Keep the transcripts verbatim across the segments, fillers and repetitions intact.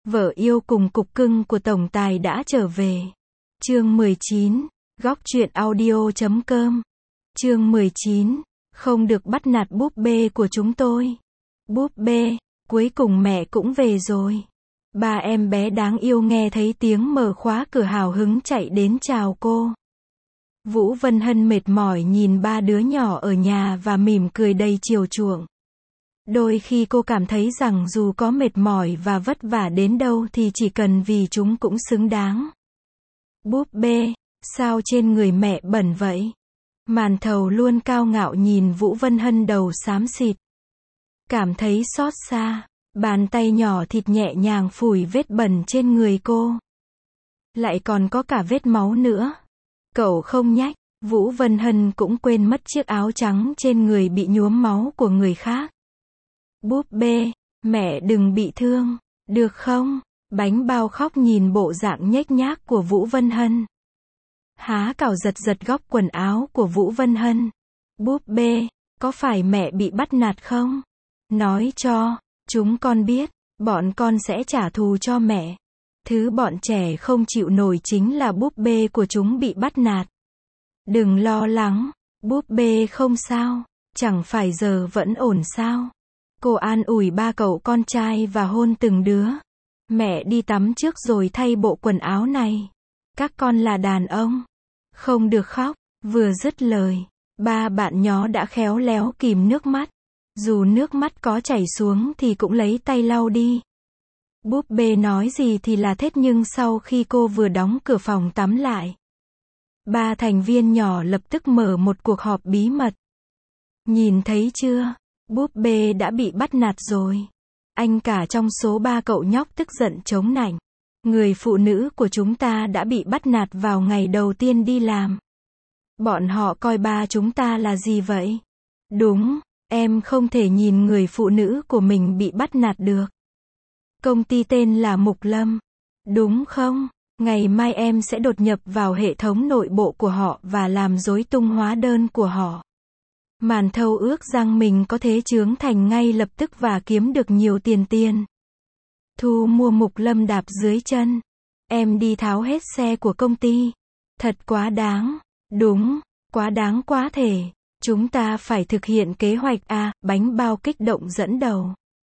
Vợ yêu cùng cục cưng của tổng tài đã trở về. Chương mười chín, góc truyện audio chấm com. Chương mười chín, không được bắt nạt búp bê của chúng tôi. Búp bê, cuối cùng mẹ cũng về rồi. Ba em bé đáng yêu nghe thấy tiếng mở khóa cửa hào hứng chạy đến chào cô. Vũ Vân Hân mệt mỏi nhìn ba đứa nhỏ ở nhà và mỉm cười đầy chiều chuộng. Đôi khi cô cảm thấy rằng dù có mệt mỏi và vất vả đến đâu thì chỉ cần vì chúng cũng xứng đáng. Búp bê, sao trên người mẹ bẩn vậy? Màn thầu luôn cao ngạo nhìn Vũ Vân Hân đầu xám xịt. Cảm thấy xót xa, bàn tay nhỏ thịt nhẹ nhàng phủi vết bẩn trên người cô. Lại còn có cả vết máu nữa. Cậu không nhách, Vũ Vân Hân cũng quên mất chiếc áo trắng trên người bị nhuốm máu của người khác. Búp bê, mẹ đừng bị thương, được không? Bánh bao khóc nhìn bộ dạng nhếch nhác của Vũ Vân Hân. Há cào giật giật góc quần áo của Vũ Vân Hân. Búp bê, có phải mẹ bị bắt nạt không? Nói cho chúng con biết, bọn con sẽ trả thù cho mẹ. Thứ bọn trẻ không chịu nổi chính là búp bê của chúng bị bắt nạt. Đừng lo lắng, búp bê không sao, chẳng phải giờ vẫn ổn sao? Cô an ủi ba cậu con trai và hôn từng đứa. Mẹ đi tắm trước rồi thay bộ quần áo này. Các con là đàn ông. Không được khóc. Vừa dứt lời, ba bạn nhỏ đã khéo léo kìm nước mắt. Dù nước mắt có chảy xuống thì cũng lấy tay lau đi. Búp bê nói gì thì là thế, nhưng sau khi cô vừa đóng cửa phòng tắm lại, ba thành viên nhỏ lập tức mở một cuộc họp bí mật. Nhìn thấy chưa? Búp bê đã bị bắt nạt rồi. Anh cả trong số ba cậu nhóc tức giận chống nạnh. Người phụ nữ của chúng ta đã bị bắt nạt vào ngày đầu tiên đi làm. Bọn họ coi ba chúng ta là gì vậy? Đúng, em không thể nhìn người phụ nữ của mình bị bắt nạt được. Công ty tên là Mục Lâm. Đúng không? Ngày mai em sẽ đột nhập vào hệ thống nội bộ của họ và làm rối tung hóa đơn của họ. Màn thầu ước rằng mình có thể chướng thành ngay lập tức và kiếm được nhiều tiền tiền. Thu mua Mục Lâm đạp dưới chân. Em đi tháo hết xe của công ty. Thật quá đáng. Đúng, quá đáng quá thể. Chúng ta phải thực hiện kế hoạch A, bánh bao kích động dẫn đầu.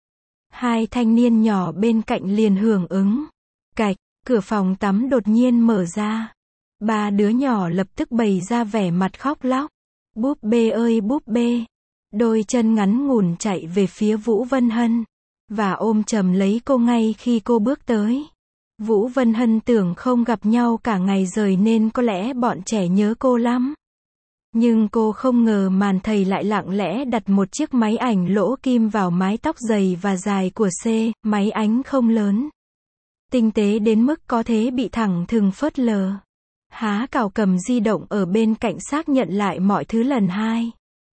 Hai thanh niên nhỏ bên cạnh liền hưởng ứng. Cạch, cửa phòng tắm đột nhiên mở ra. Ba đứa nhỏ lập tức bày ra vẻ mặt khóc lóc. Búp bê ơi búp bê. Đôi chân ngắn ngủn chạy về phía Vũ Vân Hân. Và ôm chầm lấy cô ngay khi cô bước tới. Vũ Vân Hân tưởng không gặp nhau cả ngày rồi nên có lẽ bọn trẻ nhớ cô lắm. Nhưng cô không ngờ màn thầy lại lặng lẽ đặt một chiếc máy ảnh lỗ kim vào mái tóc dày và dài của C, máy ảnh không lớn. Tinh tế đến mức có thể bị thẳng thừng phớt lờ. Há cào cầm di động ở bên cạnh xác nhận lại mọi thứ lần hai.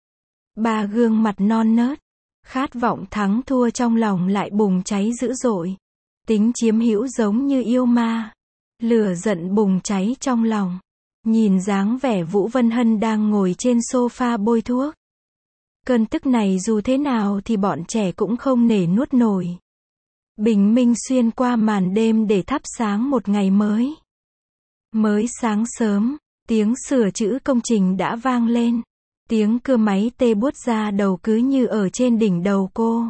Ba gương mặt non nớt. Khát vọng thắng thua trong lòng lại bùng cháy dữ dội. Tính chiếm hữu giống như yêu ma. Lửa giận bùng cháy trong lòng. Nhìn dáng vẻ Vũ Vân Hân đang ngồi trên sofa bôi thuốc. Cơn tức này dù thế nào thì bọn trẻ cũng không nể nuốt nổi. Bình minh xuyên qua màn đêm để thắp sáng một ngày mới. Mới sáng sớm, tiếng sửa chữa công trình đã vang lên. Tiếng cưa máy tê buốt ra đầu cứ như ở trên đỉnh đầu cô.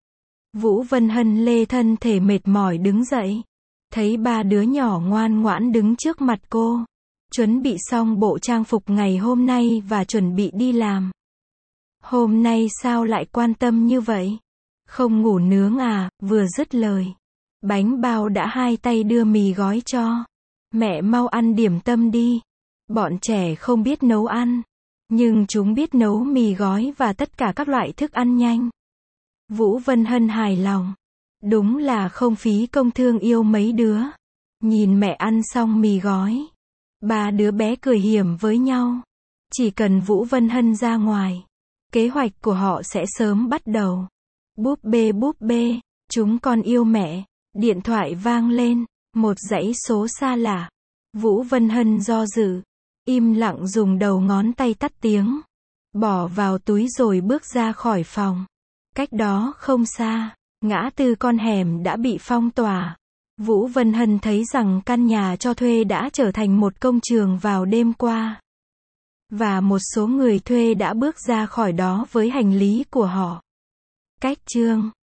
Vũ Vân Hân lê thân thể mệt mỏi đứng dậy. Thấy ba đứa nhỏ ngoan ngoãn đứng trước mặt cô. Chuẩn bị xong bộ trang phục ngày hôm nay và chuẩn bị đi làm. Hôm nay sao lại quan tâm như vậy? Không ngủ nướng à? Vừa dứt lời, bánh bao đã hai tay đưa mì gói cho. Mẹ mau ăn điểm tâm đi. Bọn trẻ không biết nấu ăn. Nhưng chúng biết nấu mì gói và tất cả các loại thức ăn nhanh. Vũ Vân Hân hài lòng. Đúng là không phí công thương yêu mấy đứa. Nhìn mẹ ăn xong mì gói. Ba đứa bé cười hiểm với nhau. Chỉ cần Vũ Vân Hân ra ngoài, kế hoạch của họ sẽ sớm bắt đầu. Búp bê búp bê, chúng con yêu mẹ. Điện thoại vang lên. Một dãy số xa lạ. Vũ Vân Hân do dự. Im lặng dùng đầu ngón tay tắt tiếng. Bỏ vào túi rồi bước ra khỏi phòng. Cách đó không xa, ngã tư con hẻm đã bị phong tỏa. Vũ Vân Hân thấy rằng căn nhà cho thuê đã trở thành một công trường vào đêm qua. Và một số người thuê đã bước ra khỏi đó với hành lý của họ. Cách chương